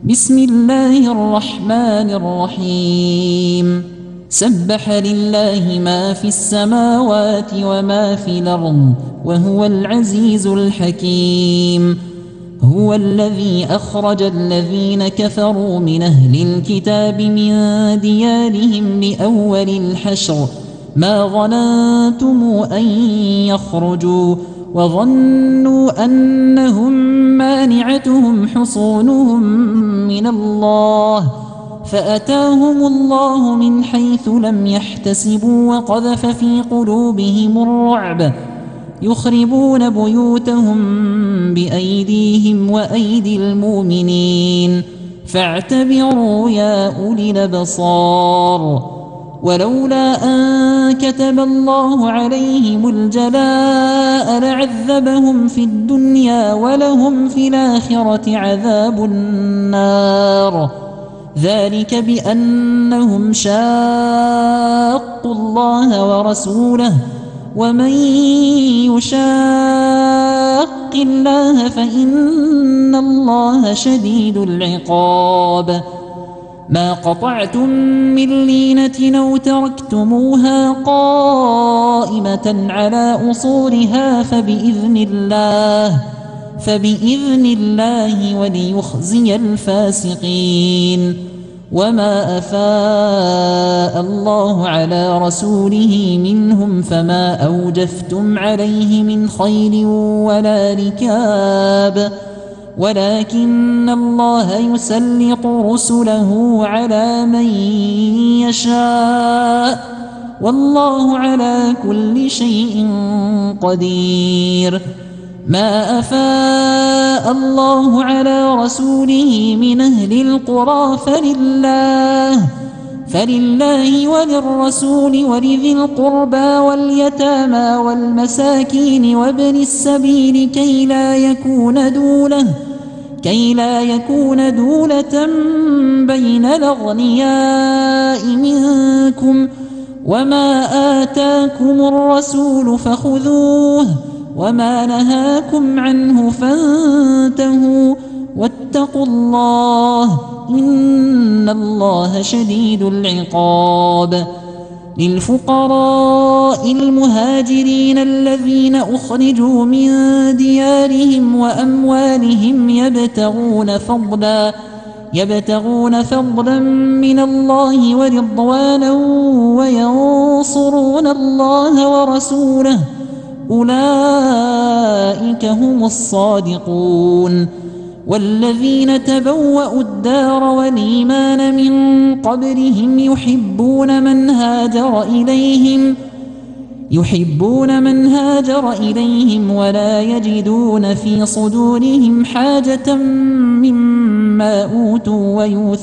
بسم الله الرحمن الرحيم سبح لله ما في السماوات وما في الأرض وهو العزيز الحكيم. هو الذي أخرج الذين كفروا من أهل الكتاب من ديارهم لأول الحشر ما ظننتم أن يخرجوا وظنوا أنهم مانعتهم حصونهم من الله فأتاهم الله من حيث لم يحتسبوا وقذف في قلوبهم الرعب يخربون بيوتهم بأيديهم وأيدي المؤمنين فاعتبروا يا أولي الأبصار. ولولا أن كتب الله عليهم الجلاء لعذبهم في الدنيا ولهم في الآخرة عذاب النار ذلك بأنهم شاقوا الله ورسوله ومن يشاق الله فإن الله شديد العقاب. ما قطعتم من لينة أو تركتموها قائمة على أصولها فبإذن الله وليخزي الفاسقين. وما أفاء الله على رسوله منهم فما أوجفتم عليه من خيل ولا ركاب ولكن الله يسلط رسله على من يشاء والله على كل شيء قدير. ما أفاء الله على رسوله من أهل القرى فلله وللرسول ولذي القربى واليتامى والمساكين وابن السبيل كي لا يكون دولة بين الأغنياء منكم وما آتاكم الرسول فخذوه وما نهاكم عنه فانتهوا واتقوا الله إن الله شديد العقاب. للفقراء المهاجرين الذين أخرجوا من ديارهم وأموالهم يبتغون فضلا من الله ورضوانا وينصرون الله ورسوله أولئك هم الصادقون. والذين تبوأوا الدار والإيمان من قبلهم يحبون من هاجر إليهم ولا يجدون في صدورهم حاجة مما أوتوا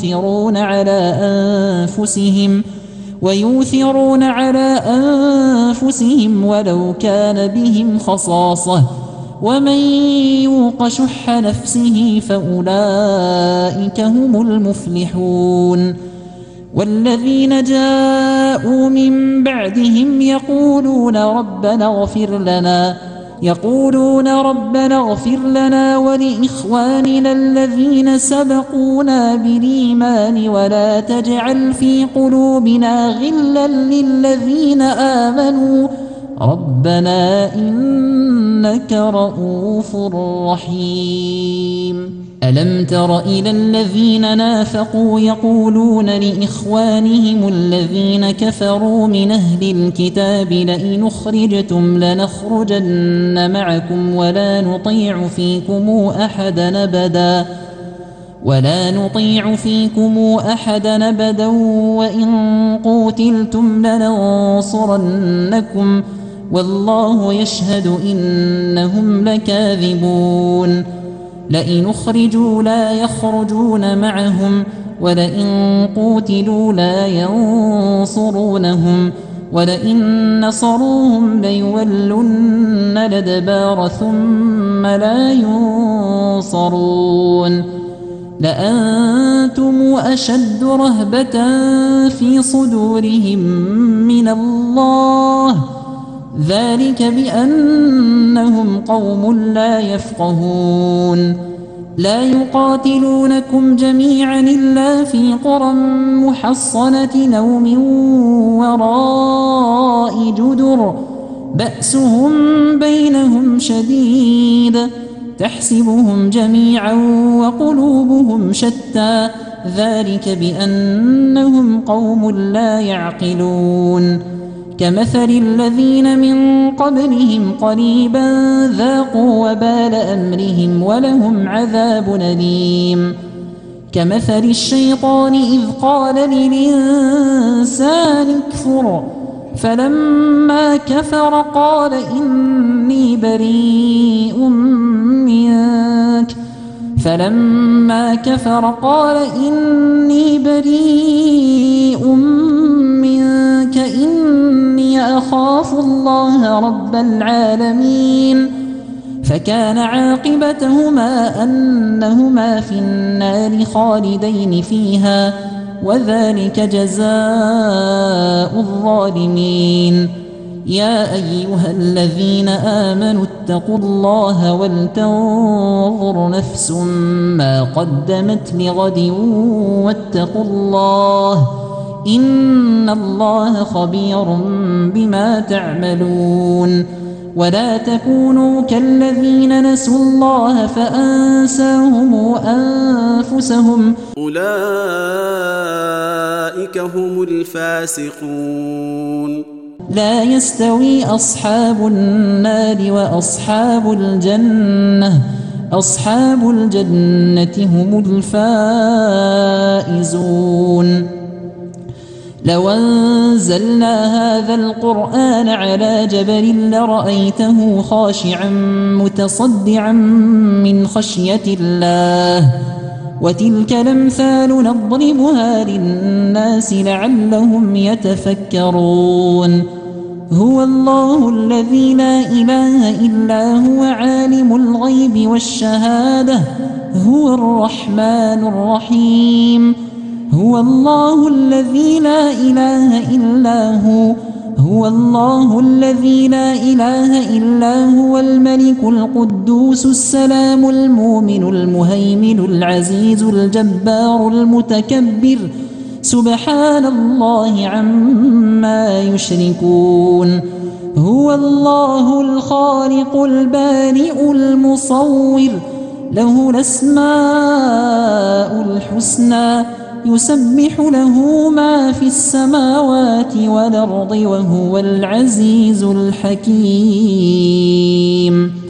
ويؤثرون على أنفسهم ولو كان بهم خصاصة ومن يوق شح نفسه فأولئك هم المفلحون. والذين جاءوا من بعدهم يقولون ربنا اغفر لنا ولإخواننا الذين سبقونا بالإيمان ولا تجعل في قلوبنا غلا للذين آمنوا ربنا إنك رؤوف رحيم. ألم تر إلى الذين نافقوا يقولون لإخوانهم الذين كفروا من أهل الكتاب لئن أخرجتم لنخرجن معكم ولا نطيع فيكم أحدا أبدا وإن قوتلتم لننصرنكم والله يشهد إنهم لكاذبون. لئن أخرجوا لا يخرجون معهم ولئن قوتلوا لا ينصرونهم ولئن نصروهم ليولن الأدبار ثم لا ينصرون. لأنتم أشد رهبة في صدورهم من الله ذلك بأنهم قوم لا يفقهون. لا يقاتلونكم جميعا إلا في قرى محصنة أو من وراء جدر بأسهم بينهم شديد تحسبهم جميعا وقلوبهم شتى ذلك بأنهم قوم لا يعقلون كمثل الذين من قبلهم قريبا ذاقوا وبال أمرهم ولهم عذاب أليم كمثل الشيطان إذ قال للإنسان اكفر فلما كفر قال إني بريء منك إني أخاف الله رب العالمين فكان عاقبتهما أنهما في النار خالدين فيها وذلك جزاء الظالمين يا أيها الذين آمنوا اتقوا الله ولتنظر نفس ما قدمت لغد واتقوا الله إن الله خبير بما تعملون ولا تكونوا كالذين نسوا الله فأنساهم أنفسهم أولئك هم الفاسقون لا يستوي أصحاب النار وأصحاب الجنة أصحاب الجنة هم الفائزون لو أنزلنا هذا القرآن على جبل لرأيته خاشعا متصدعا من خشية الله وتلك الأمثال نضربها للناس لعلهم يتفكرون هو الله الذي لا إله إلا هو عالم الغيب والشهادة هو الرحمن الرحيم هو الله الذي لا إله إلا هو الملك القدوس السلام المؤمن المهيمن العزيز الجبار المتكبر سبحان الله عما يشركون هو الله الخالق البارئ المصور له الأسماء الحسنى يسبح له ما في السماوات والأرض وهو العزيز الحكيم